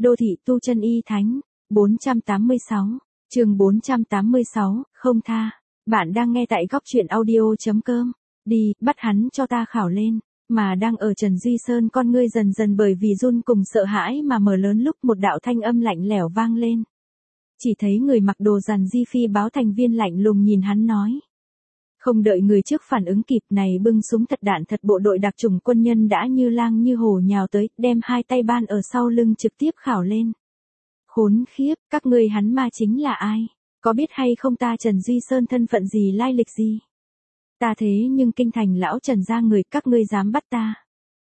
Đô thị tu chân y thánh. 486. Chương 486, không tha. Bạn đang nghe tại góc truyện audio.com. Đi, bắt hắn cho ta khảo lên. Mà đang ở Trần Duy Sơn, con ngươi dần dần bởi vì run cùng sợ hãi mà mở lớn lúc một đạo thanh âm lạnh lẽo vang lên. Chỉ thấy người mặc đồ rằn di phi báo thành viên lạnh lùng nhìn hắn nói. Không đợi người trước phản ứng kịp, này bưng súng thật đạn thật bộ đội đặc chủng quân nhân đã như lang như hổ nhào tới, đem hai tay ban ở sau lưng trực tiếp khảo lên. Khốn khiếp, các ngươi hắn ma chính là ai? Có biết hay không ta Trần Duy Sơn thân phận gì, lai lịch gì? Ta thế nhưng kinh thành lão Trần gia người, các ngươi dám bắt ta?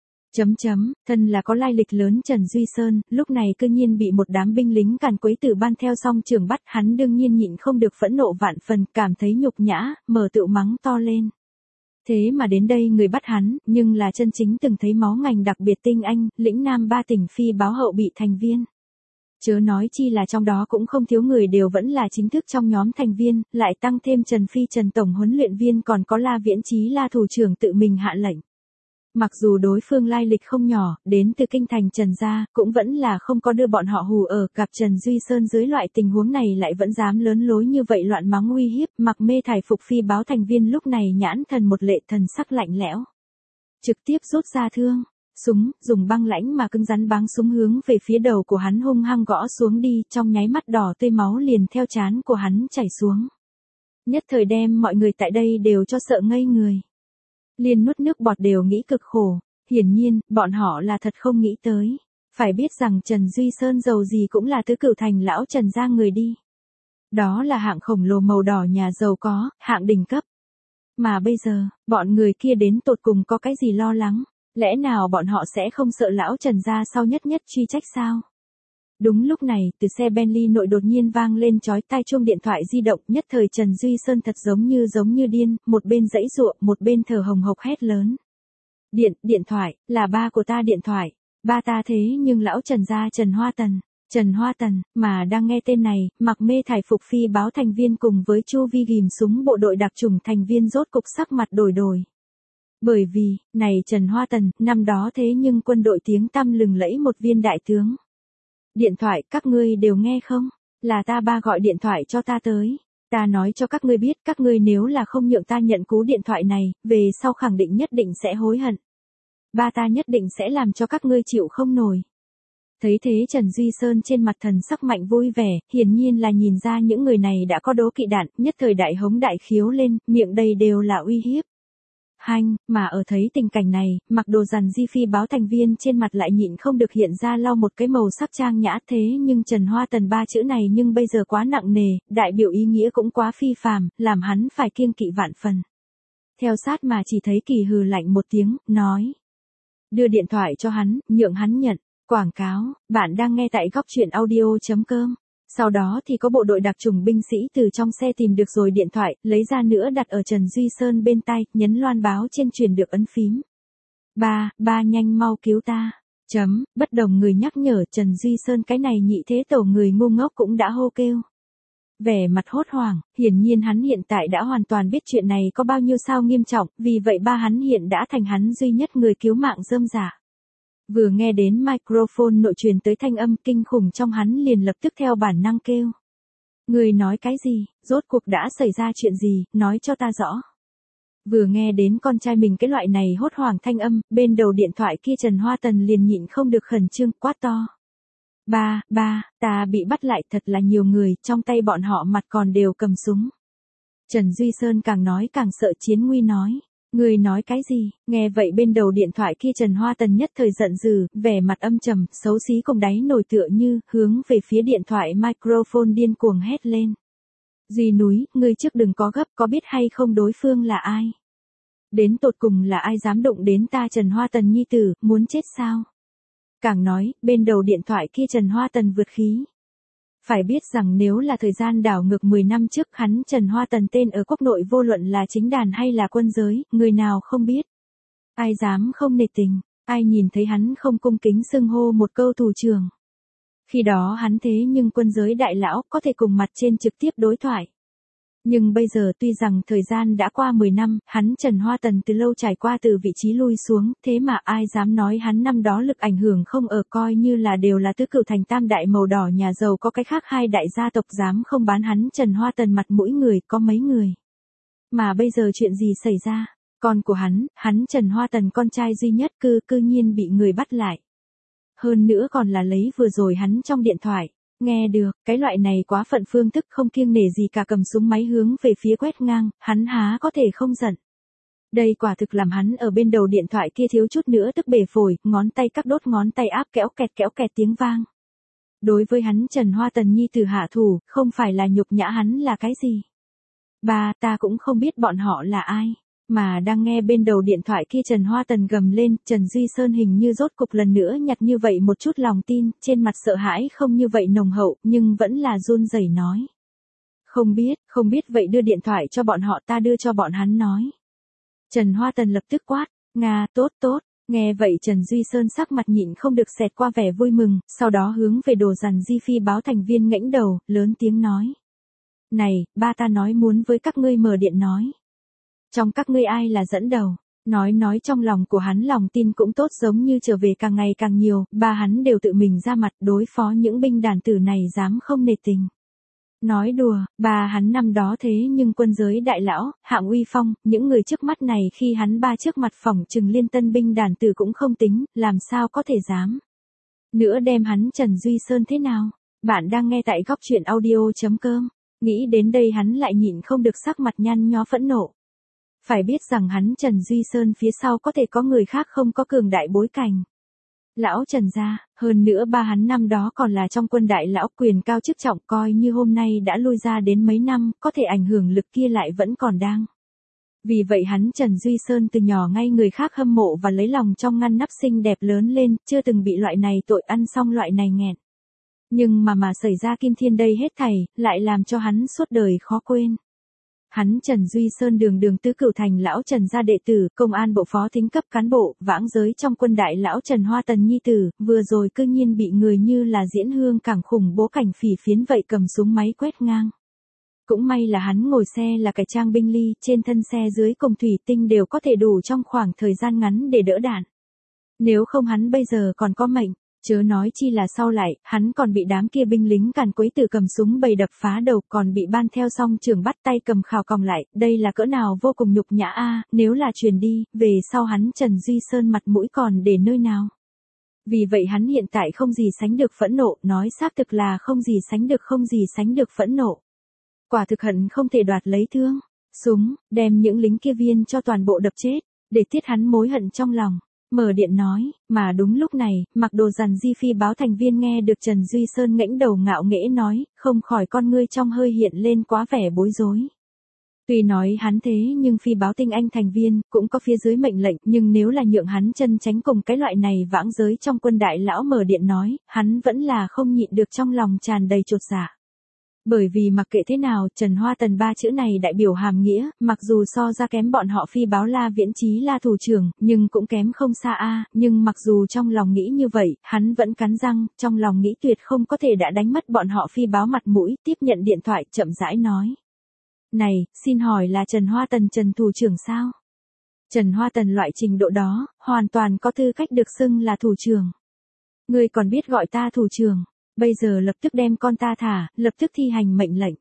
Thân là có lai lịch lớn Trần Duy Sơn, lúc này cư nhiên bị một đám binh lính càn quấy tử ban theo song trường bắt, hắn đương nhiên nhịn không được phẫn nộ vạn phần, cảm thấy nhục nhã, mở tựu mắng to lên. Thế mà đến đây người bắt hắn, nhưng là chân chính từng thấy máu ngành đặc biệt tinh anh, lĩnh nam 3 tỉnh phi báo hậu bị thành viên. Chớ nói chi là trong đó cũng không thiếu người đều vẫn là chính thức trong nhóm thành viên, lại tăng thêm Trần Phi Trần Tổng huấn luyện viên, còn có La Viễn Chí La thủ trưởng tự mình hạ lệnh. Mặc dù đối phương lai lịch không nhỏ, đến từ kinh thành Trần gia, cũng vẫn là không có đưa bọn họ hù ở, gặp Trần Duy Sơn dưới loại tình huống này lại vẫn dám lớn lối như vậy loạn mắng uy hiếp, mặc mê thải phục phi báo thành viên lúc này nhãn thần một lệ, thần sắc lạnh lẽo. Trực tiếp rút ra thương, súng, dùng băng lãnh mà cứng rắn báng súng hướng về phía đầu của hắn hung hăng gõ xuống đi, trong nháy mắt đỏ tươi máu liền theo trán của hắn chảy xuống. Nhất thời đem mọi người tại đây đều cho sợ ngây người. Liên nuốt nước bọt đều nghĩ cực khổ, hiển nhiên, bọn họ là thật không nghĩ tới. Phải biết rằng Trần Duy Sơn giàu gì cũng là tứ cửu thành lão Trần gia người đi. Đó là hạng khổng lồ màu đỏ nhà giàu có, hạng đỉnh cấp. Mà bây giờ, bọn người kia đến tột cùng có cái gì lo lắng, lẽ nào bọn họ sẽ không sợ lão Trần gia sau nhất truy trách sao? Đúng lúc này, từ xe Bentley nội đột nhiên vang lên chói tai chuông điện thoại di động, nhất thời Trần Duy Sơn thật giống như điên, một bên giãy giụa, một bên thở hồng hộc hét lớn. Điện thoại, là ba của ta điện thoại, ba ta thế nhưng lão Trần gia Trần Hoa Tần, mà đang nghe tên này, mặc mê thải phục phi báo thành viên cùng với Chu Vi ghim súng bộ đội đặc chủng thành viên rốt cục sắc mặt đổi. Bởi vì, này Trần Hoa Tần, năm đó thế nhưng quân đội tiếng tăm lừng lẫy một viên đại tướng. Điện thoại, các ngươi đều nghe không? Là ta ba gọi điện thoại cho ta tới. Ta nói cho các ngươi biết, các ngươi nếu là không nhượng ta nhận cú điện thoại này, về sau khẳng định nhất định sẽ hối hận. Ba ta nhất định sẽ làm cho các ngươi chịu không nổi. Thấy thế Trần Duy Sơn trên mặt thần sắc mạnh vui vẻ, hiển nhiên là nhìn ra những người này đã có đố kỵ đạn, nhất thời đại hống đại khiếu lên, miệng đầy đều là uy hiếp. Mà ở thấy tình cảnh này, mặc đồ rằn di phi báo thành viên trên mặt lại nhịn không được hiện ra lau một cái màu sắc trang nhã, thế nhưng Trần Hoa Tần ba chữ này nhưng bây giờ quá nặng nề, đại biểu ý nghĩa cũng quá phi phàm, làm hắn phải kiêng kỵ vạn phần. Theo sát mà chỉ thấy Kỳ hừ lạnh một tiếng, nói. Đưa điện thoại cho hắn, nhượng hắn nhận. Quảng cáo, bạn đang nghe tại góc truyện audio.com. Sau đó thì có bộ đội đặc chủng binh sĩ từ trong xe tìm được rồi điện thoại, lấy ra nữa đặt ở Trần Duy Sơn bên tai, nhấn loan báo trên truyền được ấn phím. Ba nhanh mau cứu ta. Bất đồng người nhắc nhở Trần Duy Sơn cái này nhị thế tổ người ngu ngốc cũng đã hô kêu. Vẻ mặt hốt hoảng, hiển nhiên hắn hiện tại đã hoàn toàn biết chuyện này có bao nhiêu sao nghiêm trọng, vì vậy ba hắn hiện đã thành hắn duy nhất người cứu mạng rơm rả. Vừa nghe đến microphone nội truyền tới thanh âm kinh khủng trong hắn liền lập tức theo bản năng kêu. Người nói cái gì, rốt cuộc đã xảy ra chuyện gì, nói cho ta rõ. Vừa nghe đến con trai mình cái loại này hốt hoảng thanh âm, bên đầu điện thoại kia Trần Hoa Tần liền nhịn không được khẩn trương quát to. Ba, ta bị bắt lại thật là nhiều người, trong tay bọn họ mặt còn đều cầm súng. Trần Duy Sơn càng nói càng sợ Chiến Nguy nói. Người nói cái gì? Nghe vậy bên đầu điện thoại kia Trần Hoa Tần nhất thời giận dữ, vẻ mặt âm trầm, xấu xí cùng đáy nổi tựa như, hướng về phía điện thoại microphone điên cuồng hét lên. Duy núi, ngươi trước đừng có gấp, có biết hay không đối phương là ai? Đến tột cùng là ai dám đụng đến ta Trần Hoa Tần nhi tử, muốn chết sao? Càng nói, bên đầu điện thoại kia Trần Hoa Tần vượt khí. Phải biết rằng nếu là thời gian đảo ngược 10 năm trước hắn Trần Hoa Tần tên ở quốc nội vô luận là chính đàn hay là quân giới, người nào không biết. Ai dám không nể tình, ai nhìn thấy hắn không cung kính xưng hô một câu thủ trưởng. Khi đó hắn thế nhưng quân giới đại lão có thể cùng mặt trên trực tiếp đối thoại. Nhưng bây giờ tuy rằng thời gian đã qua 10 năm, hắn Trần Hoa Tần từ lâu trải qua từ vị trí lui xuống, thế mà ai dám nói hắn năm đó lực ảnh hưởng không ở, coi như là đều là tứ cửu thành tam đại màu đỏ nhà giàu, có cái khác hai đại gia tộc dám không bán hắn Trần Hoa Tần mặt mũi người, có mấy người. Mà bây giờ chuyện gì xảy ra? Con của hắn Trần Hoa Tần con trai duy nhất cư nhiên bị người bắt lại. Hơn nữa còn là lấy vừa rồi hắn trong điện thoại. Nghe được, cái loại này quá phận phương thức không kiêng nể gì cả, cầm súng máy hướng về phía quét ngang, hắn há có thể không giận. Đây quả thực làm hắn ở bên đầu điện thoại kia thiếu chút nữa tức bể phổi, ngón tay các đốt ngón tay áp kéo kẹt tiếng vang. Đối với hắn Trần Hoa Tần nhi tử hạ thủ, không phải là nhục nhã hắn là cái gì. Ba, ta cũng không biết bọn họ là ai. Mà đang nghe bên đầu điện thoại kia Trần Hoa Tần gầm lên, Trần Duy Sơn hình như rốt cục lần nữa nhặt như vậy một chút lòng tin, trên mặt sợ hãi không như vậy nồng hậu, nhưng vẫn là run rẩy nói. Không biết vậy đưa điện thoại cho bọn họ, ta đưa cho bọn hắn nói. Trần Hoa Tần lập tức quát, Nga, tốt. Nghe vậy Trần Duy Sơn sắc mặt nhịn không được xẹt qua vẻ vui mừng, sau đó hướng về Đồ Dằn Di Phi báo thành viên ngẩng đầu, lớn tiếng nói. Này, ba ta nói muốn với các ngươi mở điện nói. Trong các ngươi ai là dẫn đầu? Nói trong lòng của hắn lòng tin cũng tốt, giống như trở về càng ngày càng nhiều, ba hắn đều tự mình ra mặt đối phó những binh đàn tử này dám không nể tình. Nói đùa, ba hắn năm đó thế nhưng quân giới đại lão, hạng uy phong, những người trước mắt này khi hắn ba trước mặt phỏng trừng liên tân binh đàn tử cũng không tính, làm sao có thể dám. Nữa đem hắn Trần Duy Sơn thế nào? Bạn đang nghe tại góc truyện audio.com. Nghĩ đến đây hắn lại nhịn không được sắc mặt nhăn nhó phẫn nộ. Phải biết rằng hắn Trần Duy Sơn phía sau có thể có người khác không có cường đại bối cảnh. Lão Trần gia, hơn nữa ba hắn năm đó còn là trong quân đại lão, quyền cao chức trọng, coi như hôm nay đã lui ra đến mấy năm, có thể ảnh hưởng lực kia lại vẫn còn đang. Vì vậy hắn Trần Duy Sơn từ nhỏ ngay người khác hâm mộ và lấy lòng trong ngăn nắp xinh đẹp lớn lên, chưa từng bị loại này tội ăn xong loại này nghẹn. Nhưng mà xảy ra Kim Thiên đây hết thảy, lại làm cho hắn suốt đời khó quên. Hắn Trần Duy Sơn đường tứ cửu thành lão Trần gia đệ tử, công an bộ phó thính cấp cán bộ, vãng giới trong quân đại lão Trần Hoa Tần nhi tử, vừa rồi cư nhiên bị người như là diễn hương cảng khủng bố cảnh phỉ phiến vậy cầm súng máy quét ngang. Cũng may là hắn ngồi xe là cải trang binh ly, trên thân xe dưới cùng thủy tinh đều có thể đủ trong khoảng thời gian ngắn để đỡ đạn. Nếu không hắn bây giờ còn có mệnh. Chớ nói chi là sau lại, hắn còn bị đám kia binh lính càn quấy từ cầm súng bầy đập phá đầu, còn bị ban theo song trưởng bắt tay cầm khào còng lại, đây là cỡ nào vô cùng nhục nhã a, nếu là truyền đi, về sau hắn Trần Duy Sơn mặt mũi còn để nơi nào. Vì vậy hắn hiện tại không gì sánh được phẫn nộ, nói xác thực là không gì sánh được phẫn nộ. Quả thực hận không thể đoạt lấy thương, súng, đem những lính kia viên cho toàn bộ đập chết, để tiết hắn mối hận trong lòng. Mở điện nói, mà đúng lúc này, mặc Đồ Dằn Di Phi báo thành viên nghe được Trần Duy Sơn ngẩng đầu ngạo nghễ nói, không khỏi con ngươi trong hơi hiện lên quá vẻ bối rối. Tuy nói hắn thế nhưng phi báo tinh anh thành viên, cũng có phía dưới mệnh lệnh, nhưng nếu là nhượng hắn chân tránh cùng cái loại này vãng giới trong quân đại lão mở điện nói, hắn vẫn là không nhịn được trong lòng tràn đầy chột dạ. Bởi vì mặc kệ thế nào, Trần Hoa Tần ba chữ này đại biểu hàm nghĩa, mặc dù so ra kém bọn họ phi báo La Viễn Chí La thủ trưởng, nhưng cũng kém không xa a, nhưng mặc dù trong lòng nghĩ như vậy, hắn vẫn cắn răng, trong lòng nghĩ tuyệt không có thể đã đánh mất bọn họ phi báo mặt mũi, tiếp nhận điện thoại, chậm rãi nói. Này, xin hỏi là Trần Hoa Tần Trần thủ trưởng sao? Trần Hoa Tần loại trình độ đó, hoàn toàn có tư cách được xưng là thủ trưởng. Ngươi còn biết gọi ta thủ trưởng? Bây giờ lập tức đem con ta thả, lập tức thi hành mệnh lệnh.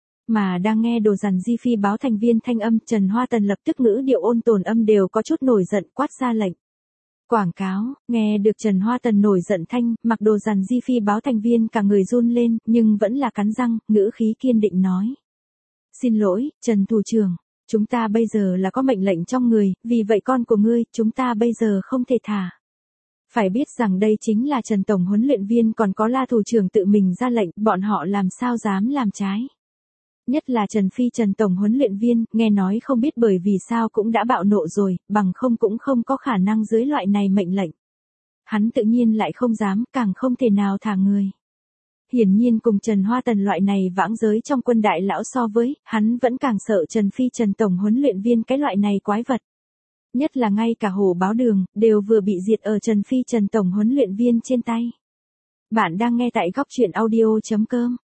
Mà đang nghe Đồ Dằn Di Phi báo thành viên thanh âm, Trần Hoa Tần lập tức ngữ điệu ôn tồn âm đều có chút nổi giận, quát ra lệnh. Quảng cáo, nghe được Trần Hoa Tần nổi giận thanh, mặc Đồ Dằn Di Phi báo thành viên cả người run lên, nhưng vẫn là cắn răng, ngữ khí kiên định nói. Xin lỗi, Trần thủ trưởng, chúng ta bây giờ là có mệnh lệnh trong người, vì vậy con của ngươi, chúng ta bây giờ không thể thả. Phải biết rằng đây chính là Trần Tổng huấn luyện viên, còn có La thủ trưởng tự mình ra lệnh, bọn họ làm sao dám làm trái. Nhất là Trần Phi Trần Tổng huấn luyện viên, nghe nói không biết bởi vì sao cũng đã bạo nộ rồi, bằng không cũng không có khả năng dưới loại này mệnh lệnh. Hắn tự nhiên lại không dám, càng không thể nào thả người. Hiển nhiên cùng Trần Hoa Tần loại này vãng giới trong quân đại lão so với, hắn vẫn càng sợ Trần Phi Trần Tổng huấn luyện viên cái loại này quái vật. Nhất là ngay cả Hồ Báo Đường, đều vừa bị diệt ở Trần Phi Trần Tổng huấn luyện viên trên tay. Bạn đang nghe tại góc truyện audio.com.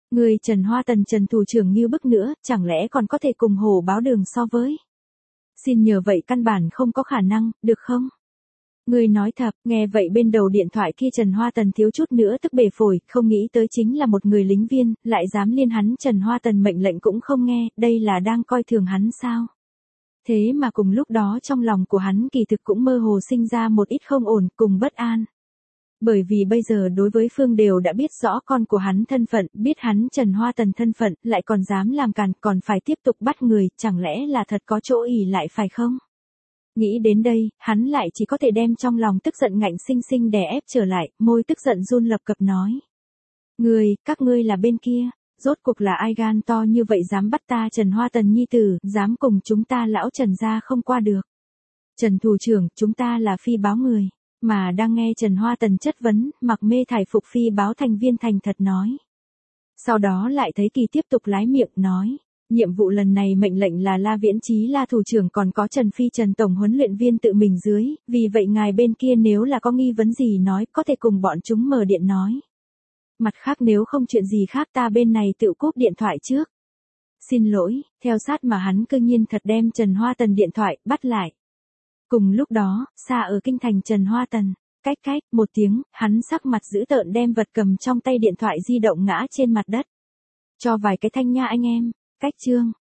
Người Trần Hoa Tần Trần thủ trưởng như bức nữa, chẳng lẽ còn có thể cùng Hồ Báo Đường so với? Xin nhờ vậy căn bản không có khả năng, được không? Người nói thật, nghe vậy bên đầu điện thoại kia Trần Hoa Tần thiếu chút nữa tức bể phổi, không nghĩ tới chính là một người lính viên, lại dám liên hắn Trần Hoa Tần mệnh lệnh cũng không nghe, đây là đang coi thường hắn sao? Thế mà cùng lúc đó trong lòng của hắn kỳ thực cũng mơ hồ sinh ra một ít không ổn cùng bất an. Bởi vì bây giờ đối với Phương đều đã biết rõ con của hắn thân phận, biết hắn Trần Hoa Tần thân phận, lại còn dám làm càn, còn phải tiếp tục bắt người, chẳng lẽ là thật có chỗ ỉ lại phải không? Nghĩ đến đây, hắn lại chỉ có thể đem trong lòng tức giận ngạnh sinh sinh đè ép trở lại, môi tức giận run lập cập nói. Các ngươi là bên kia, rốt cuộc là ai gan to như vậy dám bắt ta Trần Hoa Tần nhi tử, dám cùng chúng ta lão Trần gia không qua được. Trần thủ trưởng, chúng ta là phi báo người. Mà đang nghe Trần Hoa Tần chất vấn, Mặc Mê thải phục phi báo thành viên thành thật nói. Sau đó lại thấy Kỳ tiếp tục lái miệng nói. Nhiệm vụ lần này mệnh lệnh là La Viễn Chí La thủ trưởng còn có Trần Phi Trần tổng huấn luyện viên tự mình dưới, vì vậy ngài bên kia nếu là có nghi vấn gì nói có thể cùng bọn chúng mở điện nói. Mặt khác nếu không chuyện gì khác ta bên này tự cúp điện thoại trước. Xin lỗi, theo sát mà hắn cơ nhiên thật đem Trần Hoa Tần điện thoại bắt lại. Cùng lúc đó, xa ở kinh thành Trần Hoa Tần, cách một tiếng, hắn sắc mặt dữ tợn đem vật cầm trong tay điện thoại di động ngã trên mặt đất. Cho vài cái thanh nha anh em, cách chương.